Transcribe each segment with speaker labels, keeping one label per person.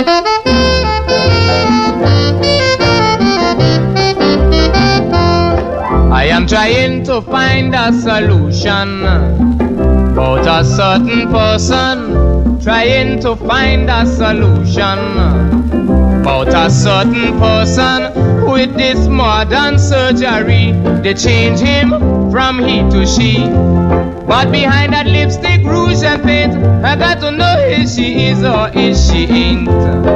Speaker 1: I am trying to find a solution about a certain person, trying to find a solution about a certain person with this modern surgery. They change him from he to she, but behind that lipstick, rouge and paint, I got to know if she is or if she ain't.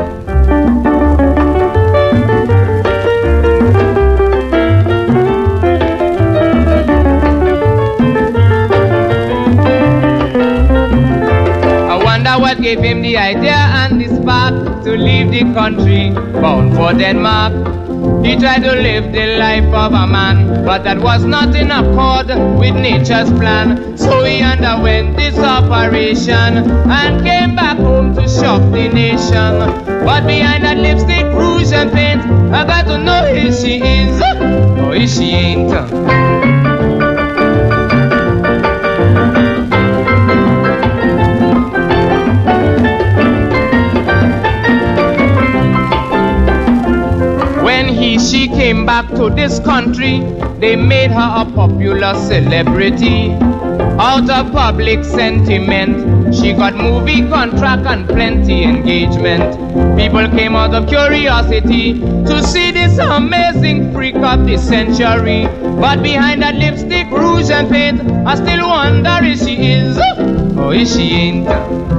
Speaker 1: What gave him the idea and the spark to leave the country bound for Denmark? He tried to live the life of a man, but that was not in accord with nature's plan. So he underwent this operation and came back home to shock the nation. But behind that lipstick, rouge and paint, I got to know if she is or if she ain't. She came back to this country, they made her a popular celebrity. Out of public sentiment, she got movie contract and plenty engagement. People came out of curiosity to see this amazing freak of the century. But behind that lipstick, rouge and paint, I still wonder if she is or if she ain't.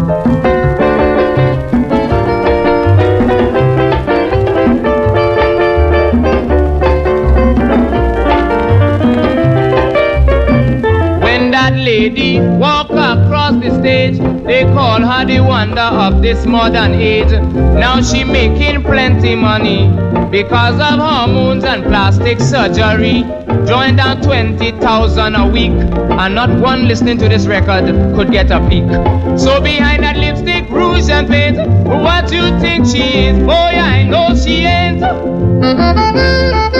Speaker 1: Lady walk across the stage, they call her the wonder of this modern age. Now she making plenty money because of hormones and plastic surgery. Drawing down 20,000 a week, and not one listening to this record could get a peek. So behind that lipstick, rouge and paint, what you think she is? Boy, I know she ain't.